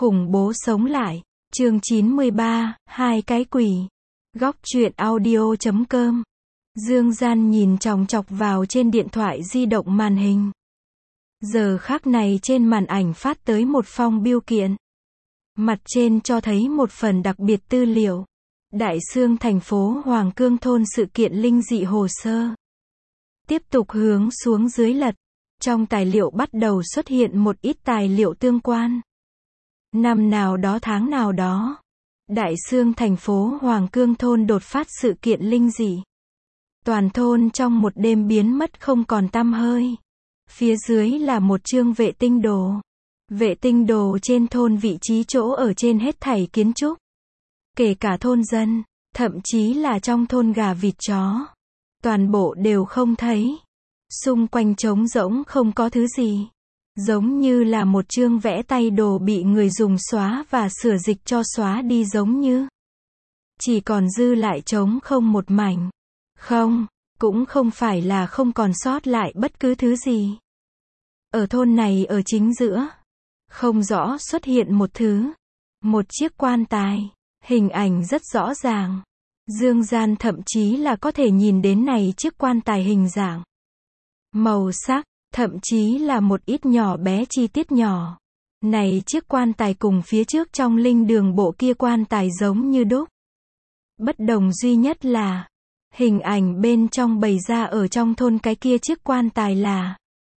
Khủng bố sống lại. Chương 93, hai cái quỷ. Góc truyện audio.com. Dương Gian nhìn chòng chọc vào trên điện thoại di động màn hình. Giờ khắc này trên màn ảnh phát tới một phong bưu kiện. Mặt trên cho thấy một phần đặc biệt tư liệu. Đại xương thành phố Hoàng Cương thôn sự kiện linh dị hồ sơ. Tiếp tục hướng xuống dưới lật. Trong tài liệu bắt đầu xuất hiện một ít tài liệu tương quan. Năm nào đó tháng nào đó, Đại xương thành phố Hoàng Cương thôn đột phát sự kiện linh dị. Toàn thôn trong một đêm biến mất không còn tăm hơi. Phía dưới là một chương vệ tinh đồ. Vệ tinh đồ trên thôn vị trí chỗ ở trên hết thảy kiến trúc. Kể cả thôn dân, thậm chí là trong thôn gà vịt chó. Toàn bộ đều không thấy. Xung quanh trống rỗng không có thứ gì. Giống như là một chương vẽ tay đồ bị người dùng xóa và sửa dịch cho xóa đi giống như. Chỉ còn dư lại trống không một mảnh. Không, cũng không phải là không còn sót lại bất cứ thứ gì. Ở thôn này ở chính giữa, không rõ xuất hiện một thứ. Một chiếc quan tài. Hình ảnh rất rõ ràng. Dương Gian thậm chí là có thể nhìn đến này chiếc quan tài hình dạng. Màu sắc, thậm chí là một ít nhỏ bé chi tiết nhỏ. Này chiếc quan tài cùng phía trước trong linh đường bộ kia quan tài giống như đúc. Bất đồng duy nhất là, hình ảnh bên trong bày ra ở trong thôn cái kia chiếc quan tài là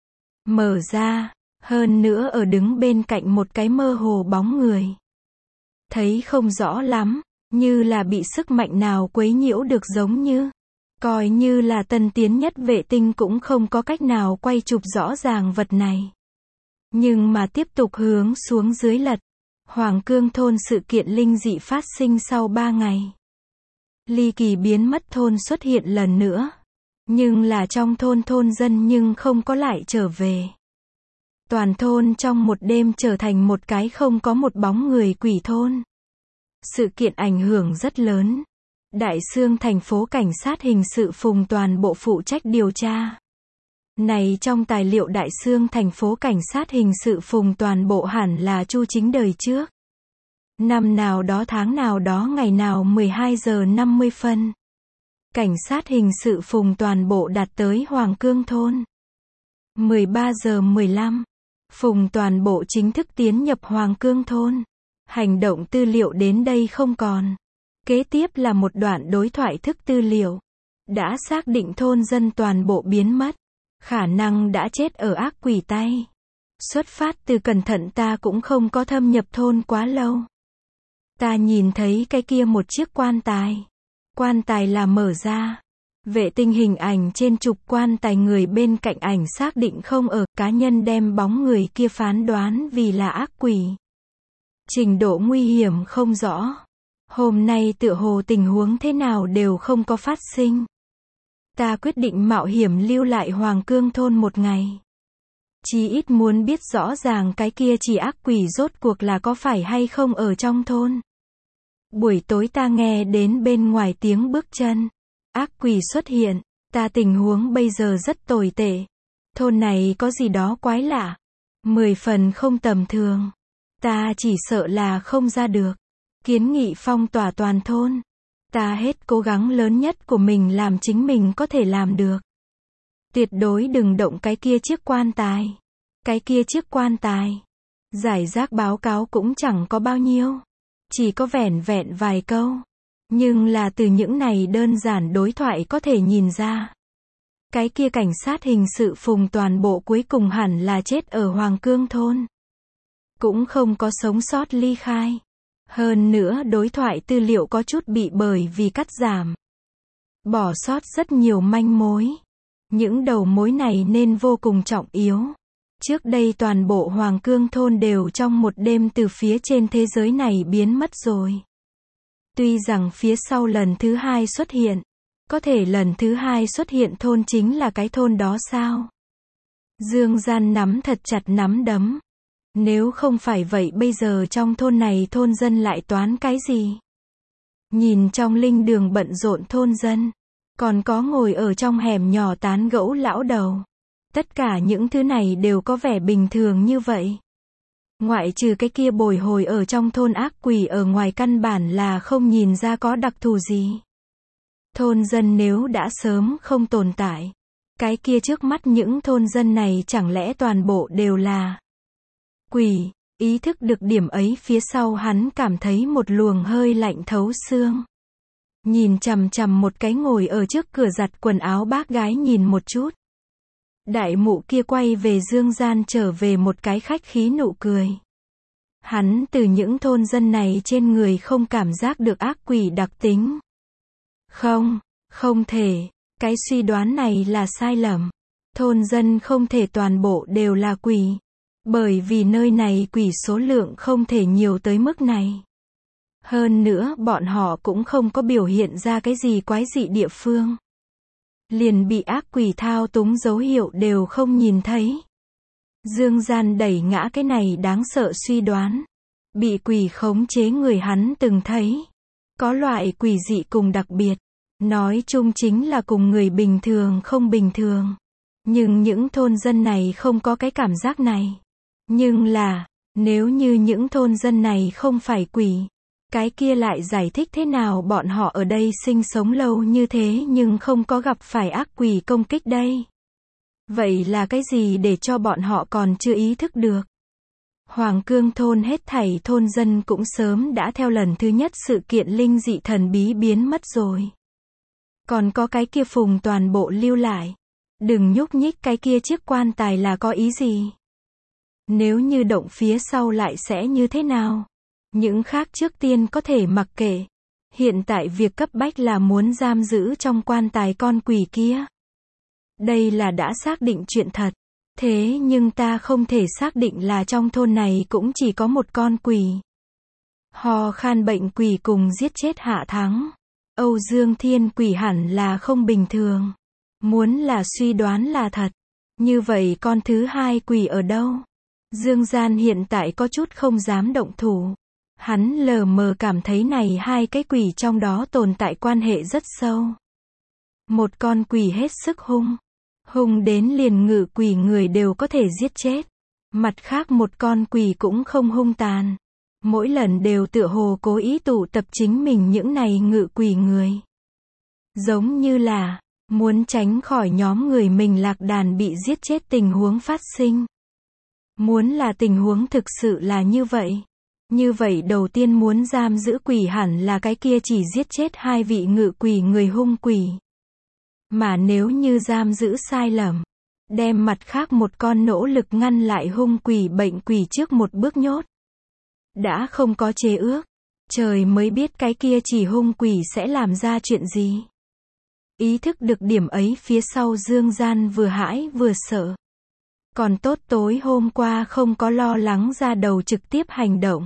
mở ra, hơn nữa ở đứng bên cạnh một cái mơ hồ bóng người. Thấy không rõ lắm, như là bị sức mạnh nào quấy nhiễu được giống như. Coi như là tân tiến nhất vệ tinh cũng không có cách nào quay chụp rõ ràng vật này. Nhưng mà tiếp tục hướng xuống dưới lật. Hoàng Cương thôn sự kiện linh dị phát sinh sau 3 ngày. Ly kỳ biến mất thôn xuất hiện lần nữa. Nhưng là trong thôn dân nhưng không có lại trở về. Toàn thôn trong một đêm trở thành một cái không có một bóng người quỷ thôn. Sự kiện ảnh hưởng rất lớn. Đại xương thành phố cảnh sát hình sự Phùng toàn bộ phụ trách điều tra. Này trong tài liệu Đại xương thành phố cảnh sát hình sự Phùng toàn bộ hẳn là Chu Chính đời trước. Năm nào đó tháng nào đó ngày nào 12 giờ 50 phân. Cảnh sát hình sự Phùng toàn bộ đạt tới Hoàng Cương thôn. 13 giờ 15. Phùng toàn bộ chính thức tiến nhập Hoàng Cương thôn. Hành động tư liệu đến đây không còn. Kế tiếp là một đoạn đối thoại thức tư liệu. Đã xác định thôn dân toàn bộ biến mất. Khả năng đã chết ở ác quỷ tay. Xuất phát từ cẩn thận ta cũng không có thâm nhập thôn quá lâu. Ta nhìn thấy cái kia một chiếc quan tài. Quan tài là mở ra. Vệ tinh hình ảnh trên trục quan tài người bên cạnh ảnh xác định không ở. Cá nhân đem bóng người kia phán đoán vì là ác quỷ. Trình độ nguy hiểm không rõ. Hôm nay tựa hồ tình huống thế nào đều không có phát sinh. Ta quyết định mạo hiểm lưu lại Hoàng Cương thôn một ngày. Chí ít muốn biết rõ ràng cái kia chỉ ác quỷ rốt cuộc là có phải hay không ở trong thôn. Buổi tối ta nghe đến bên ngoài tiếng bước chân. Ác quỷ xuất hiện. Ta tình huống bây giờ rất tồi tệ. Thôn này có gì đó quái lạ. 10 phần không tầm thường. Ta chỉ sợ là không ra được. Kiến nghị phong tỏa toàn thôn. Ta hết cố gắng lớn nhất của mình làm chính mình có thể làm được. Tuyệt đối đừng động cái kia chiếc quan tài. Cái kia chiếc quan tài. Giải rác báo cáo cũng chẳng có bao nhiêu. Chỉ có vẻn vẹn vài câu. Nhưng là từ những này đơn giản đối thoại có thể nhìn ra. Cái kia cảnh sát hình sự Phùng toàn bộ cuối cùng hẳn là chết ở Hoàng Cương thôn. Cũng không có sống sót ly khai. Hơn nữa đối thoại tư liệu có chút bị bởi vì cắt giảm. Bỏ sót rất nhiều manh mối. Những đầu mối này nên vô cùng trọng yếu. Trước đây toàn bộ Hoàng Cương thôn đều trong một đêm từ phía trên thế giới này biến mất rồi. Tuy rằng phía sau lần thứ hai xuất hiện. Có thể lần thứ hai xuất hiện thôn chính là cái thôn đó sao? Dương Gian nắm thật chặt nắm đấm. Nếu không phải vậy bây giờ trong thôn này thôn dân lại toán cái gì? Nhìn trong linh đường bận rộn thôn dân. Còn có ngồi ở trong hẻm nhỏ tán gẫu lão đầu. Tất cả những thứ này đều có vẻ bình thường như vậy. Ngoại trừ cái kia bồi hồi ở trong thôn ác quỷ ở ngoài căn bản là không nhìn ra có đặc thù gì. Thôn dân nếu đã sớm không tồn tại, cái kia trước mắt những thôn dân này chẳng lẽ toàn bộ đều là quỷ. Ý thức được điểm ấy phía sau hắn cảm thấy một luồng hơi lạnh thấu xương. Nhìn chằm chằm một cái ngồi ở trước cửa giặt quần áo bác gái nhìn một chút. Đại mụ kia quay về Dương Gian trở về một cái khách khí nụ cười. Hắn từ những thôn dân này trên người không cảm giác được ác quỷ đặc tính. Không thể. Cái suy đoán này là sai lầm. Thôn dân không thể toàn bộ đều là quỷ. Bởi vì nơi này quỷ số lượng không thể nhiều tới mức này. Hơn nữa bọn họ cũng không có biểu hiện ra cái gì quái dị địa phương. Liền bị ác quỷ thao túng dấu hiệu đều không nhìn thấy. Dương Gian đẩy ngã cái này đáng sợ suy đoán. Bị quỷ khống chế người hắn từng thấy. Có loại quỷ dị cùng đặc biệt. Nói chung chính là cùng người bình thường không bình thường. Nhưng những thôn dân này không có cái cảm giác này. Nhưng là, nếu như những thôn dân này không phải quỷ, cái kia lại giải thích thế nào bọn họ ở đây sinh sống lâu như thế nhưng không có gặp phải ác quỷ công kích đây? Vậy là cái gì để cho bọn họ còn chưa ý thức được? Hoàng Cương thôn hết thảy thôn dân cũng sớm đã theo lần thứ nhất sự kiện linh dị thần bí biến mất rồi. Còn có cái kia phùng toàn bộ lưu lại. Đừng nhúc nhích cái kia chiếc quan tài là có ý gì? Nếu như động phía sau lại sẽ như thế nào? Những khác trước tiên có thể mặc kệ. Hiện tại việc cấp bách là muốn giam giữ trong quan tài con quỷ kia. Đây là đã xác định chuyện thật. Thế nhưng ta không thể xác định là trong thôn này cũng chỉ có một con quỷ. Ho khan bệnh quỷ cùng giết chết Hạ Thắng. Âu Dương Thiên quỷ hẳn là không bình thường. Muốn là suy đoán là thật. Như vậy con thứ hai quỷ ở đâu? Dương Gian hiện tại có chút không dám động thủ. Hắn lờ mờ cảm thấy này hai cái quỷ trong đó tồn tại quan hệ rất sâu. Một con quỷ hết sức hung đến liền ngự quỷ người đều có thể giết chết. Mặt khác một con quỷ cũng không hung tàn. Mỗi lần đều tựa hồ cố ý tụ tập chính mình những này ngự quỷ người. Giống như là, muốn tránh khỏi nhóm người mình lạc đàn bị giết chết tình huống phát sinh. Muốn là tình huống thực sự là như vậy. Như vậy đầu tiên muốn giam giữ quỷ hẳn là cái kia chỉ giết chết hai vị ngự quỷ người hung quỷ. Mà nếu như giam giữ sai lầm, đem mặt khác một con nỗ lực ngăn lại hung quỷ bệnh quỷ trước một bước nhốt. Đã không có chế ước, trời mới biết cái kia chỉ hung quỷ sẽ làm ra chuyện gì. Ý thức được điểm ấy phía sau Dương Gian vừa hãi vừa sợ. Còn tốt tối hôm qua không có lo lắng ra đầu trực tiếp hành động.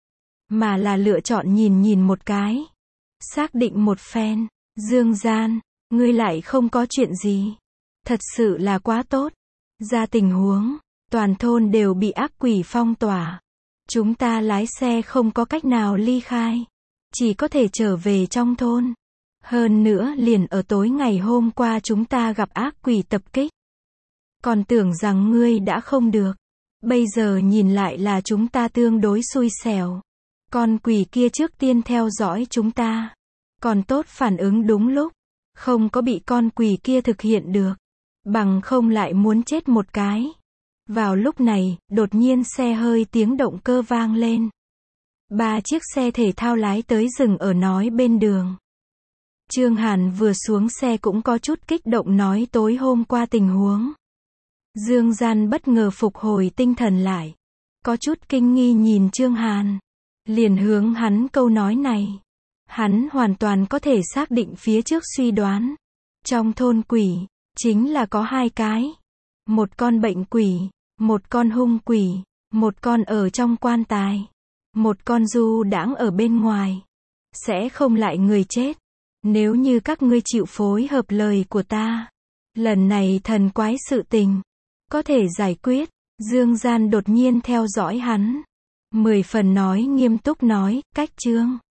Mà là lựa chọn nhìn một cái. Xác định một phen. Dương Gian, ngươi lại không có chuyện gì. Thật sự là quá tốt. Ra tình huống, toàn thôn đều bị ác quỷ phong tỏa. Chúng ta lái xe không có cách nào ly khai. Chỉ có thể trở về trong thôn. Hơn nữa liền ở tối ngày hôm qua chúng ta gặp ác quỷ tập kích. Còn tưởng rằng ngươi đã không được. Bây giờ nhìn lại là chúng ta tương đối xui xẻo. Con quỷ kia trước tiên theo dõi chúng ta. Còn tốt phản ứng đúng lúc. Không có bị con quỷ kia thực hiện được. Bằng không lại muốn chết một cái. Vào lúc này, đột nhiên xe hơi tiếng động cơ vang lên. 3 chiếc xe thể thao lái tới dừng ở nói bên đường. Trương Hàn vừa xuống xe cũng có chút kích động nói tối hôm qua tình huống. Dương Gian bất ngờ phục hồi tinh thần lại. Có chút kinh nghi nhìn Trương Hàn. Liền hướng hắn câu nói này. Hắn hoàn toàn có thể xác định phía trước suy đoán. Trong thôn quỷ, chính là có 2 cái. Một con bệnh quỷ, một con hung quỷ, một con ở trong quan tài. Một con du đãng ở bên ngoài. Sẽ không lại người chết. Nếu như các ngươi chịu phối hợp lời của ta. Lần này thần quái sự tình. Có thể giải quyết. Dương Gian đột nhiên theo dõi hắn. 10 phần nói nghiêm túc nói, cách Trương